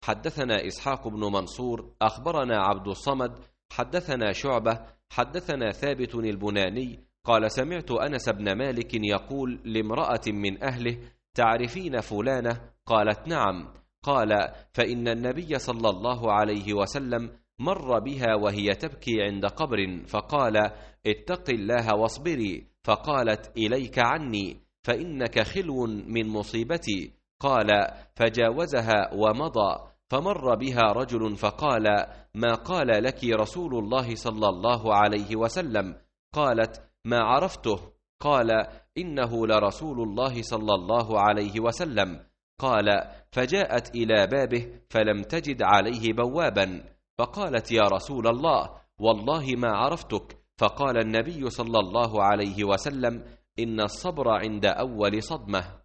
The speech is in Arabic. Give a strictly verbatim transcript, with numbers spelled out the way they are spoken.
حدثنا إسحاق بن منصور أخبرنا عبد الصمد حدثنا شعبة حدثنا ثابت البناني قال سمعت أنس بن مالك يقول لامرأة من أهله تعرفين فلانة؟ قالت نعم. قال فإن النبي صلى الله عليه وسلم مر بها وهي تبكي عند قبر فقال اتق الله واصبري، فقالت إليك عني فإنك خلو من مصيبتي. قال فجاوزها ومضى، فمر بها رجل فقال ما قال لك رسول الله صلى الله عليه وسلم؟ قالت ما عرفته. قال إنه لرسول الله صلى الله عليه وسلم. قال فجاءت إلى بابه فلم تجد عليه بوابا، فقالت يا رسول الله والله ما عرفتك. فقال النبي صلى الله عليه وسلم إن الصبر عند أول صدمة.